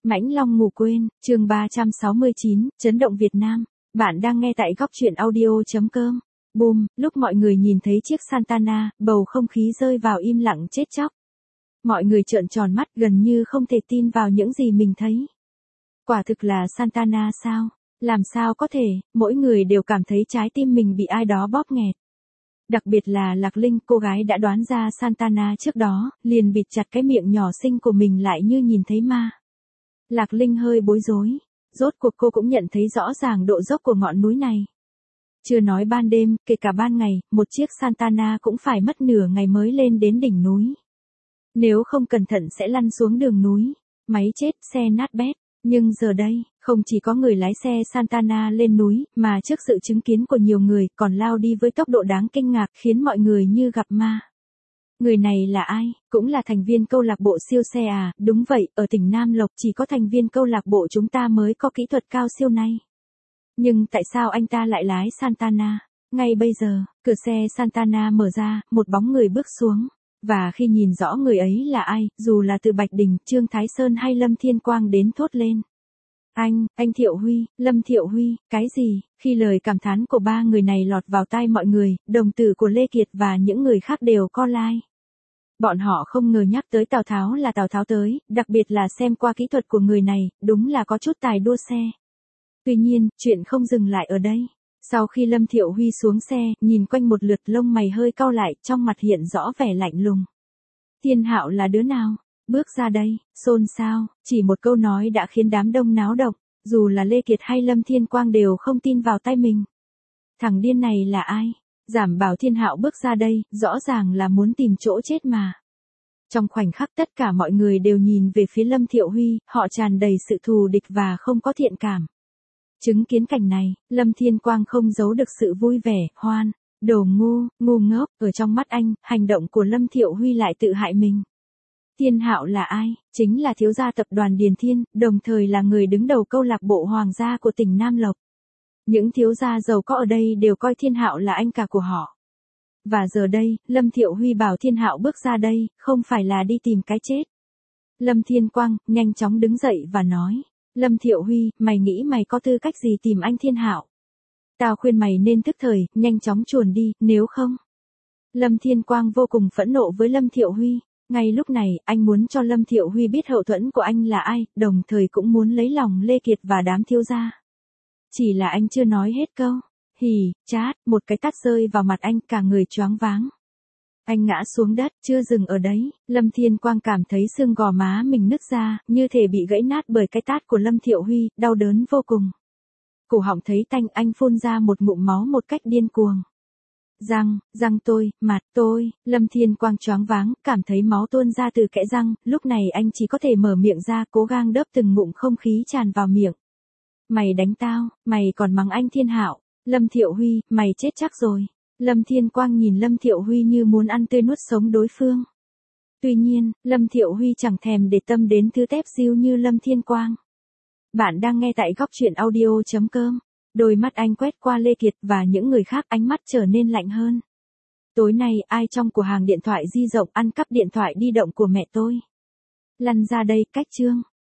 Mãnh Long ngủ quên, chương 369, chấn động Việt Nam. Bạn đang nghe tại góc truyện audio.com. Boom, lúc mọi người nhìn thấy chiếc Santana, bầu không khí rơi vào im lặng chết chóc. Mọi người trợn tròn mắt gần như không thể tin vào những gì mình thấy. Quả thực là Santana sao? Làm sao có thể, mỗi người đều cảm thấy trái tim mình bị ai đó bóp nghẹt. Đặc biệt là Lạc Linh, cô gái đã đoán ra Santana trước đó, liền bịt chặt cái miệng nhỏ xinh của mình lại như nhìn thấy ma. Lạc Linh hơi bối rối, rốt cuộc cô cũng nhận thấy rõ ràng độ dốc của ngọn núi này. Chưa nói ban đêm, kể cả ban ngày, một chiếc Santana cũng phải mất nửa ngày mới lên đến đỉnh núi. Nếu không cẩn thận sẽ lăn xuống đường núi, máy chết, xe nát bét. Nhưng giờ đây, không chỉ có người lái xe Santana lên núi, mà trước sự chứng kiến của nhiều người còn lao đi với tốc độ đáng kinh ngạc khiến mọi người như gặp ma. Người này là ai? Cũng là thành viên câu lạc bộ siêu xe à? Đúng vậy, ở tỉnh Nam Lộc chỉ có thành viên câu lạc bộ chúng ta mới có kỹ thuật cao siêu này. Nhưng tại sao anh ta lại lái Santana? Ngay bây giờ, cửa xe Santana mở ra, một bóng người bước xuống. Và khi nhìn rõ người ấy là ai, dù là từ Bạch Đình, Trương Thái Sơn hay Lâm Thiên Quang đến thốt lên. Anh Thiệu Huy, Lâm Thiệu Huy, cái gì? Khi lời cảm thán của ba người này lọt vào tai mọi người, đồng tử của Lê Kiệt và những người khác đều co lai. Bọn họ không ngờ nhắc tới Tào Tháo là Tào Tháo tới, đặc biệt là xem qua kỹ thuật của người này, đúng là có chút tài đua xe. Tuy nhiên, chuyện không dừng lại ở đây. Sau khi Lâm Thiệu Huy xuống xe, nhìn quanh một lượt lông mày hơi cau lại, trong mặt hiện rõ vẻ lạnh lùng. Thiên Hạo là đứa nào? Bước ra đây, xôn xao, chỉ một câu nói đã khiến đám đông náo động, dù là Lê Kiệt hay Lâm Thiên Quang đều không tin vào tai mình. Thằng điên này là ai? Giảm bảo Thiên Hạo bước ra đây, rõ ràng là muốn tìm chỗ chết mà. Trong khoảnh khắc tất cả mọi người đều nhìn về phía Lâm Thiệu Huy, họ tràn đầy sự thù địch và không có thiện cảm. Chứng kiến cảnh này, Lâm Thiên Quang không giấu được sự vui vẻ, hoan, đồ ngu ngốc, ở trong mắt anh, hành động của Lâm Thiệu Huy lại tự hại mình. Thiên Hạo là ai? Chính là thiếu gia tập đoàn Điền Thiên, đồng thời là người đứng đầu câu lạc bộ hoàng gia của tỉnh Nam Lộc. Những thiếu gia giàu có ở đây đều coi Thiên Hạo là anh cả của họ. Và giờ đây, Lâm Thiệu Huy bảo Thiên Hạo bước ra đây, không phải là đi tìm cái chết. Lâm Thiên Quang, nhanh chóng đứng dậy và nói. Lâm Thiệu Huy, mày nghĩ mày có tư cách gì tìm anh Thiên Hạo? Tao khuyên mày nên tức thời, nhanh chóng chuồn đi, nếu không. Lâm Thiên Quang vô cùng phẫn nộ với Lâm Thiệu Huy. Ngay lúc này, anh muốn cho Lâm Thiệu Huy biết hậu thuẫn của anh là ai, đồng thời cũng muốn lấy lòng Lê Kiệt và đám thiếu gia. Chỉ là anh chưa nói hết câu. Hì, chát, một cái tát rơi vào mặt anh, cả người choáng váng. Anh ngã xuống đất, chưa dừng ở đấy, Lâm Thiên Quang cảm thấy xương gò má mình nứt ra, như thể bị gãy nát bởi cái tát của Lâm Thiệu Huy, đau đớn vô cùng. Cổ họng thấy tanh, anh phun ra một ngụm máu một cách điên cuồng. Răng tôi, mặt tôi, Lâm Thiên Quang choáng váng, cảm thấy máu tuôn ra từ kẽ răng, lúc này anh chỉ có thể mở miệng ra, cố gắng đớp từng ngụm không khí tràn vào miệng. Mày đánh tao, mày còn mắng anh Thiên Hạo, Lâm Thiệu Huy, mày chết chắc rồi. Lâm Thiên Quang nhìn Lâm Thiệu Huy như muốn ăn tươi nuốt sống đối phương. Tuy nhiên, Lâm Thiệu Huy chẳng thèm để tâm đến thứ tép diêu như Lâm Thiên Quang. Bạn đang nghe tại góc truyện audio.com. Đôi mắt anh quét qua Lê Kiệt và những người khác, ánh mắt trở nên lạnh hơn. Tối nay ai trong cửa hàng điện thoại di động ăn cắp điện thoại di động của mẹ tôi? Lăn ra đây, cách chương.